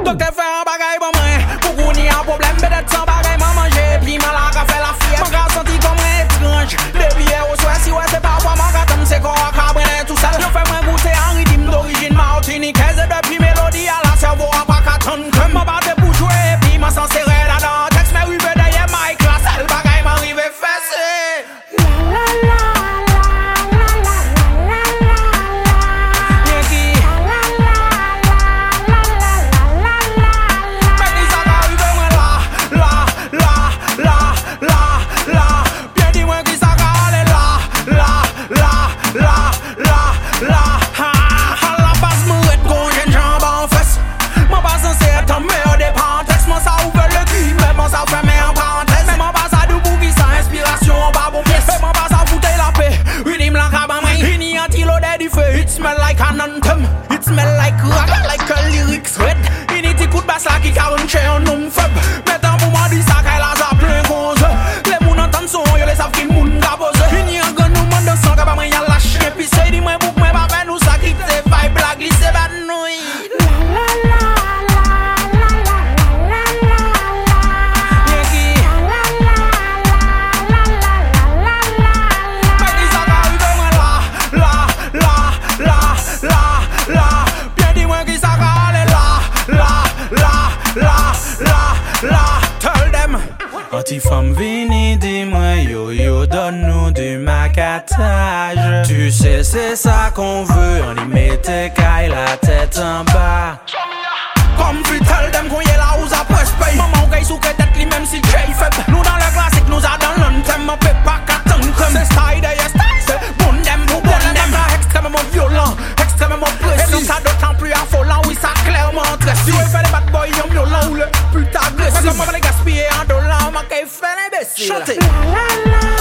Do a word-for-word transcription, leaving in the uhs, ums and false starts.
Donc t'es fait un bagaille pour moi. Beaucoup n'y a un problème, peut-être sans bagaille m'a mangé. Puis mal à fait la fièvre. Mon gars senti comme un étrange. Depuis hier au soir, si ouais c'est pas moi, mon gars t'aime c'est quoi à cabrer tout seul. Je fais moi goûter un rythme d'origine martiniquaise. Depuis mélodie à la cerveau à pas qu'à tonne. Comme ma batte pour jouer, puis m'a sans serrer là-dedans. Texte mais rive derrière ma classe, elle bagaille m'arrive fessé. La la la. It smell like an anthem. It smell like rock, like a lyrics red. Il n'y a coup de basse là qui carone chez un homme faible. Maintenant pour moi dit ça qu'elle a ça plein cause. Les moun entendent son, yo les savent qu'il moun gabose. Il n'y a un gun nous monde de sang, qu'à moi y'a la chien. Puis c'est dit moi bouk, moi pas fait nous ça qui te vibe, la glisse bad nuit. La la la. Anti-femme vini, dis-moi yo yo, donne-nous du macatage. Tu sais c'est ça qu'on veut, on y met tes cailles la tête en bas. Comme puis tell them qu'on y est là où ça presse paye. Maman gagne sous que tête li même si j'ai faible. Nous dans le classique, nous a dans l'anthem. On peut pas qu'attendre comme c'est style d'ailleurs style. C'est bon dem pour bon dem. Extrêmement violent, extrêmement précis. Et donc ça d'autant plus affolant, oui ça clairement très si. Si on fait les bad boys, y'en violent ou le putain agressif. Comme on va les gaspiller en dollars, on m'a qu'à faire l'imbécile. Chantez. La la la.